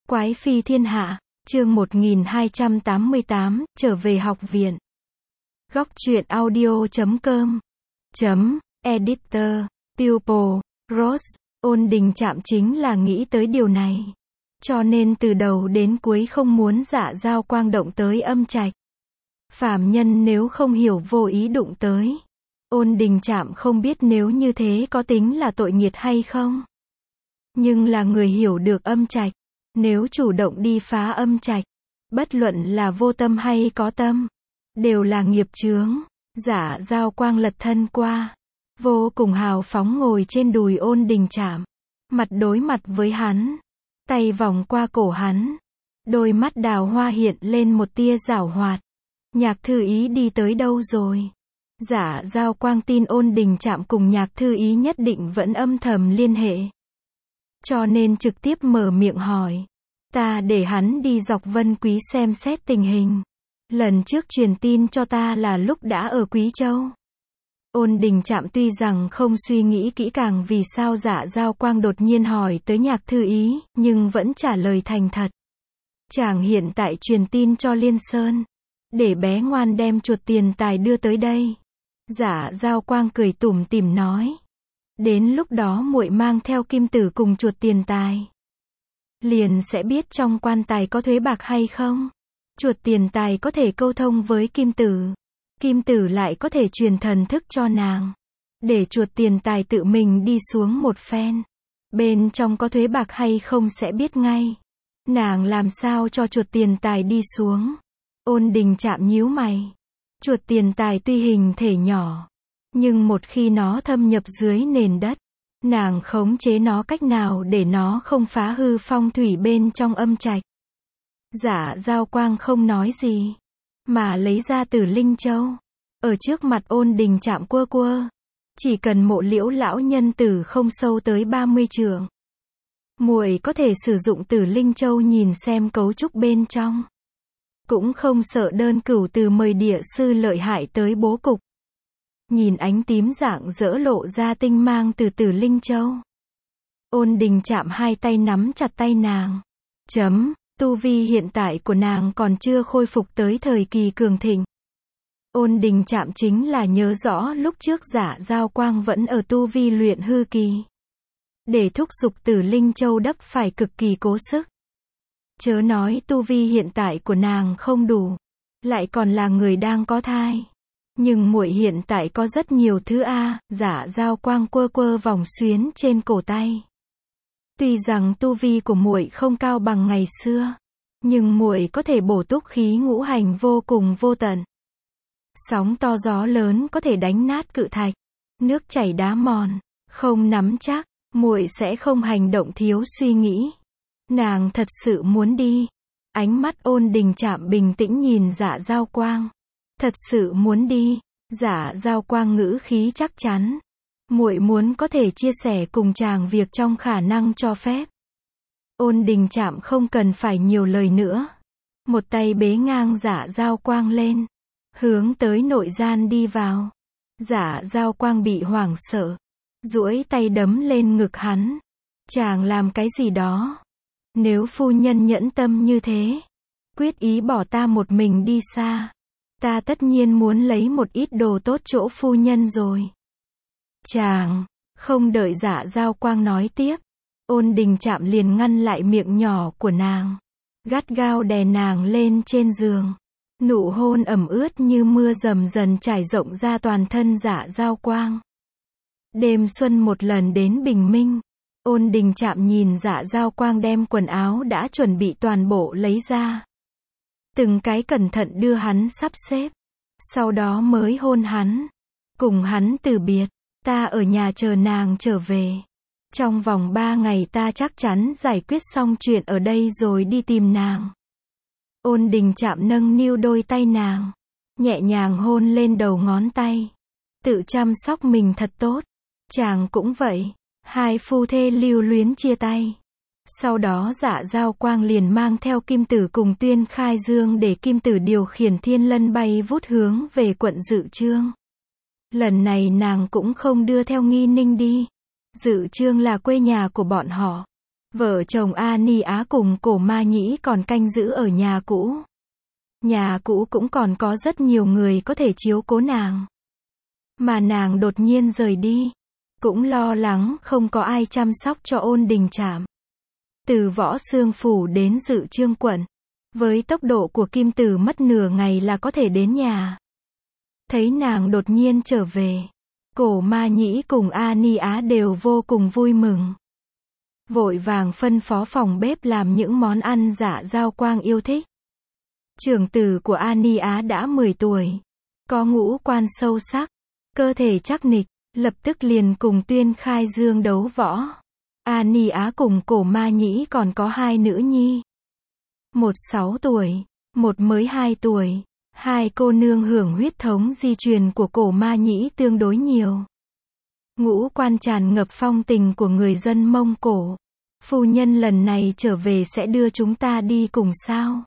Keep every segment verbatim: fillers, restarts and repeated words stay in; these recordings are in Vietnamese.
Quái phi thiên hạ, chương một nghìn hai trăm tám mươi tám, trở về học viện. Góc truyện audio chấm com chấm editor, pupil, Rose, Ôn Đình Trạm chính là nghĩ tới điều này. Cho nên từ đầu đến cuối không muốn Dạ Dao Quang động tới âm trạch. Phàm nhân nếu không hiểu vô ý đụng tới. Ôn Đình Trạm không biết nếu như thế có tính là tội nghiệt hay không. Nhưng là người hiểu được âm trạch. Nếu chủ động đi phá âm trạch, bất luận là vô tâm hay có tâm, đều là nghiệp chướng. Dạ Dao Quang lật thân qua, vô cùng hào phóng ngồi trên đùi Ôn Đình Trạm, mặt đối mặt với hắn, tay vòng qua cổ hắn, đôi mắt đào hoa hiện lên một tia giảo hoạt. Nhạc Thư Ý đi tới đâu rồi? Dạ Dao Quang tin Ôn Đình Trạm cùng Nhạc Thư Ý nhất định vẫn âm thầm liên hệ. Cho nên trực tiếp mở miệng hỏi. Ta để hắn đi dọc Vân Quý xem xét tình hình. Lần trước truyền tin cho ta là lúc đã ở Quý Châu. Ôn Đình Trạm tuy rằng không suy nghĩ kỹ càng vì sao Dạ Dao Quang đột nhiên hỏi tới Nhạc Thư Ý, nhưng vẫn trả lời thành thật. Chàng hiện tại truyền tin cho Liên Sơn, để bé ngoan đem chuột tiền tài đưa tới đây. Dạ Dao Quang cười tủm tỉm nói. Đến lúc đó muội mang theo kim tử cùng chuột tiền tài, liền sẽ biết trong quan tài có thuế bạc hay không. Chuột tiền tài có thể câu thông với kim tử, kim tử lại có thể truyền thần thức cho nàng, để chuột tiền tài tự mình đi xuống một phen. Bên trong có thuế bạc hay không sẽ biết ngay. Nàng làm sao cho chuột tiền tài đi xuống? Ôn Đình Trạm nhíu mày. Chuột tiền tài tuy hình thể nhỏ, nhưng một khi nó thâm nhập dưới nền đất, nàng khống chế nó cách nào để nó không phá hư phong thủy bên trong âm trạch. Dạ Dao Quang không nói gì, mà lấy ra Tử Linh Châu, ở trước mặt Ôn Đình Trạm quơ quơ. Chỉ cần Mộ Liễu lão nhân tử không sâu tới ba mươi trượng, muội có thể sử dụng Tử Linh Châu nhìn xem cấu trúc bên trong. Cũng không sợ đơn cửu từ mời địa sư lợi hại tới bố cục. Nhìn ánh tím rạng rỡ lộ ra tinh mang từ Tử Linh Châu. Ôn Đình Trạm hai tay nắm chặt tay nàng. Chấm, tu vi hiện tại của nàng còn chưa khôi phục tới thời kỳ cường thịnh. Ôn Đình Trạm chính là nhớ rõ lúc trước Dạ Dao Quang vẫn ở tu vi luyện hư kỳ. Để thúc giục Tử Linh Châu đắp phải cực kỳ cố sức. Chớ nói tu vi hiện tại của nàng không đủ, lại còn là người đang có thai. Nhưng muội hiện tại có rất nhiều thứ a. Dạ Dao Quang quơ quơ vòng xuyến trên cổ tay. Tuy rằng tu vi của muội không cao bằng ngày xưa, nhưng muội có thể bổ túc khí ngũ hành vô cùng vô tận. Sóng to gió lớn có thể đánh nát cự thạch, nước chảy đá mòn, không nắm chắc, muội sẽ không hành động thiếu suy nghĩ. Nàng thật sự muốn đi. Ánh mắt Ôn Đình Trạm bình tĩnh nhìn Dạ Dao Quang. Thật sự muốn đi. Dạ Dao Quang ngữ khí chắc chắn. Muội muốn có thể chia sẻ cùng chàng việc trong khả năng cho phép. Ôn Đình Trạm không cần phải nhiều lời nữa. Một tay bế ngang Dạ Dao Quang lên, hướng tới nội gian đi vào. Dạ Dao Quang bị hoảng sợ, duỗi tay đấm lên ngực hắn. Chàng làm cái gì đó? Nếu phu nhân nhẫn tâm như thế, quyết ý bỏ ta một mình đi xa, ta tất nhiên muốn lấy một ít đồ tốt chỗ phu nhân rồi. Chàng, không đợi Dạ Dao Quang nói tiếp, Ôn Đình Trạm liền ngăn lại miệng nhỏ của nàng, gắt gao đè nàng lên trên giường. Nụ hôn ẩm ướt như mưa dầm dần trải rộng ra toàn thân Dạ Dao Quang. Đêm xuân một lần đến bình minh. Ôn Đình Trạm nhìn Dạ Dao Quang đem quần áo đã chuẩn bị toàn bộ lấy ra. Từng cái cẩn thận đưa hắn sắp xếp. Sau đó mới hôn hắn. Cùng hắn từ biệt. Ta ở nhà chờ nàng trở về. Trong vòng ba ngày ta chắc chắn giải quyết xong chuyện ở đây rồi đi tìm nàng. Ôn Đình Trạm nâng niu đôi tay nàng, nhẹ nhàng hôn lên đầu ngón tay. Tự chăm sóc mình thật tốt. Chàng cũng vậy. Hai phu thê lưu luyến chia tay. Sau đó Dạ Dao Quang liền mang theo kim tử cùng Tuyên Khai Dương để kim tử điều khiển thiên lân bay vút hướng về quận Dự Chương. Lần này nàng cũng không đưa theo Nghi Ninh đi. Dự Chương là quê nhà của bọn họ. Vợ chồng A Ni Á cùng Cổ Ma Nhĩ còn canh giữ ở nhà cũ. Nhà cũ cũng còn có rất nhiều người có thể chiếu cố nàng. Mà nàng đột nhiên rời đi. Cũng lo lắng không có ai chăm sóc cho Ôn Đình Trạm. Từ Võ Xương Phủ đến Dự Chương quận. Với tốc độ của Kim Tử mất nửa ngày là có thể đến nhà. Thấy nàng đột nhiên trở về. Cổ Ma Nhĩ cùng A Ni Á đều vô cùng vui mừng. Vội vàng phân phó phòng bếp làm những món ăn Dạ Giao Quang yêu thích. Trưởng tử của A Ni Á đã mười tuổi. Có ngũ quan sâu sắc. Cơ thể chắc nịch. Lập tức liền cùng Tuyên Khai Dương đấu võ. A Ni Á cùng Cổ Ma Nhĩ còn có hai nữ nhi. Một sáu tuổi. Một mới hai tuổi. Hai cô nương hưởng huyết thống di truyền của Cổ Ma Nhĩ tương đối nhiều. Ngũ quan tràn ngập phong tình của người dân Mông Cổ. Phu nhân lần này trở về sẽ đưa chúng ta đi cùng sao?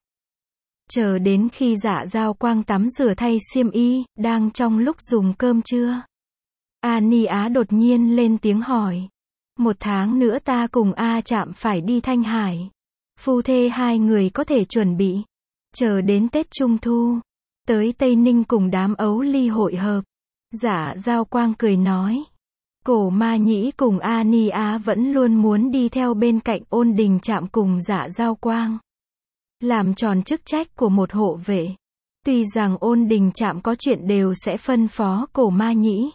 Chờ đến khi Dạ Giao Quang tắm rửa thay xiêm y, đang trong lúc dùng cơm trưa. A Ni Á đột nhiên lên tiếng hỏi. Một tháng nữa ta cùng A Trạm phải đi Thanh Hải. Phu thê hai người có thể chuẩn bị. Chờ đến Tết Trung Thu. Tới Tây Ninh cùng đám ấu ly hội hợp. Dạ Giao Quang cười nói. Cổ Ma Nhĩ cùng A Ni Á vẫn luôn muốn đi theo bên cạnh Ôn Đình Trạm cùng Dạ Giao Quang. Làm tròn chức trách của một hộ vệ. Tuy rằng Ôn Đình Trạm có chuyện đều sẽ phân phó Cổ Ma Nhĩ.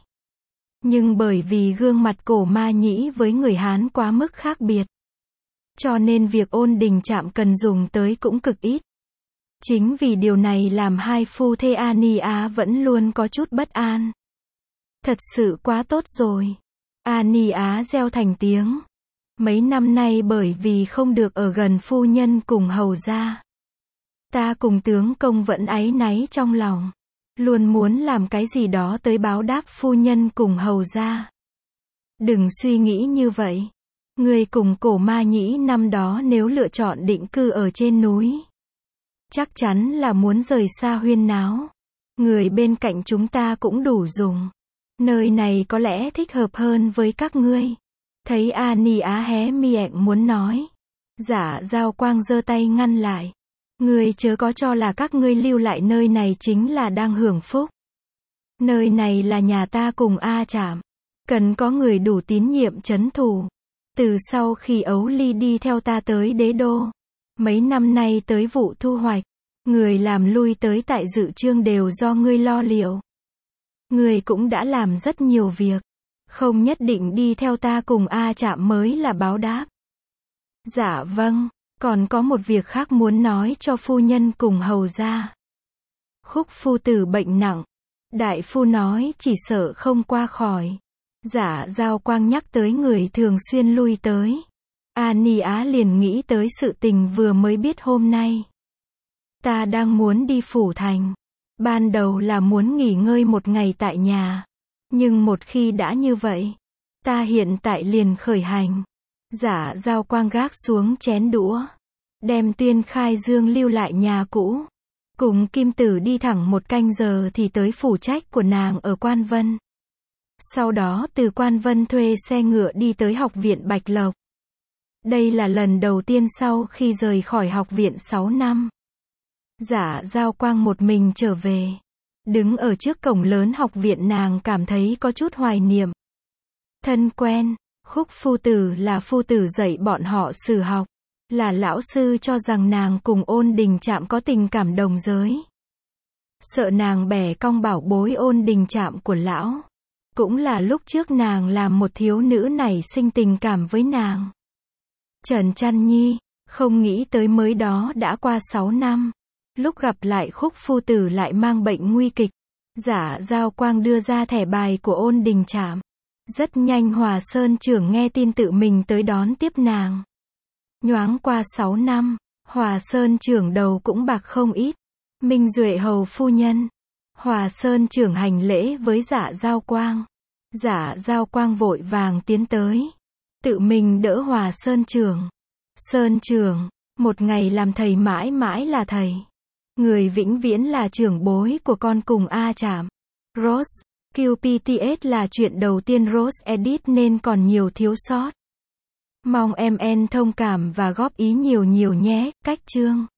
Nhưng bởi vì gương mặt Cổ Ma Nhĩ với người Hán quá mức khác biệt. Cho nên việc Ôn Đình Trạm cần dùng tới cũng cực ít. Chính vì điều này làm hai phu thê A Ni Á vẫn luôn có chút bất an. Thật sự quá tốt rồi. A Ni Á reo thành tiếng. Mấy năm nay bởi vì không được ở gần phu nhân cùng hầu gia. Ta cùng tướng công vẫn áy náy trong lòng. Luôn muốn làm cái gì đó tới báo đáp phu nhân cùng hầu gia. Đừng suy nghĩ như vậy. Người cùng Cổ Ma Nhĩ năm đó nếu lựa chọn định cư ở trên núi. Chắc chắn là muốn rời xa huyên náo. Người bên cạnh chúng ta cũng đủ dùng. Nơi này có lẽ thích hợp hơn với các ngươi. Thấy A Ni Á hé miệng muốn nói. Dạ Giao Quang giơ tay ngăn lại. Ngươi chớ có cho là các ngươi lưu lại nơi này chính là đang hưởng phúc. Nơi này là nhà ta cùng A Trạm. Cần có người đủ tín nhiệm trấn thủ. Từ sau khi Ấu Ly đi theo ta tới đế đô. Mấy năm nay tới vụ thu hoạch. Người làm lui tới tại Dự Chương đều do ngươi lo liệu. Ngươi cũng đã làm rất nhiều việc. Không nhất định đi theo ta cùng A Trạm mới là báo đáp. Dạ vâng. Còn có một việc khác muốn nói cho phu nhân cùng hầu gia. Khúc phu tử bệnh nặng. Đại phu nói chỉ sợ không qua khỏi. Dạ Giao Quang nhắc tới người thường xuyên lui tới. A Ni Á liền nghĩ tới sự tình vừa mới biết hôm nay. Ta đang muốn đi phủ thành. Ban đầu là muốn nghỉ ngơi một ngày tại nhà. Nhưng một khi đã như vậy, ta hiện tại liền khởi hành. Dạ Giao Quang gác xuống chén đũa. Đem Tuyên Khai Dương lưu lại nhà cũ. Cùng Kim Tử đi thẳng một canh giờ thì tới phủ trách của nàng ở Quan Vân. Sau đó từ Quan Vân thuê xe ngựa đi tới học viện Bạch Lộc. Đây là lần đầu tiên sau khi rời khỏi học viện sáu năm. Dạ Giao Quang một mình trở về. Đứng ở trước cổng lớn học viện nàng cảm thấy có chút hoài niệm. Thân quen, Khúc phu tử là phu tử dạy bọn họ sử học. Là lão sư cho rằng nàng cùng Ôn Đình Trạm có tình cảm đồng giới. Sợ nàng bẻ cong bảo bối Ôn Đình Trạm của lão. Cũng là lúc trước nàng làm một thiếu nữ nảy sinh tình cảm với nàng. Trần Trăn Nhi, không nghĩ tới mới đó đã qua sáu năm. Lúc gặp lại Khúc phu tử lại mang bệnh nguy kịch. Giả Giao Quang đưa ra thẻ bài của Ôn Đình Trạm. Rất nhanh Hòa Sơn trưởng nghe tin tự mình tới đón tiếp nàng. Nhoáng qua sáu năm, Hòa Sơn trưởng đầu cũng bạc không ít. Minh Duệ hầu phu nhân. Hòa Sơn trưởng hành lễ với Dạ Giao Quang. Dạ Giao Quang vội vàng tiến tới. Tự mình đỡ Hòa Sơn trưởng. Sơn trưởng, một ngày làm thầy mãi mãi là thầy. Người vĩnh viễn là trưởng bối của con cùng A Trạm. Rose, quy pê tê ét là chuyện đầu tiên Rose edit nên còn nhiều thiếu sót. Mong em en thông cảm và góp ý nhiều nhiều nhé. Cách chương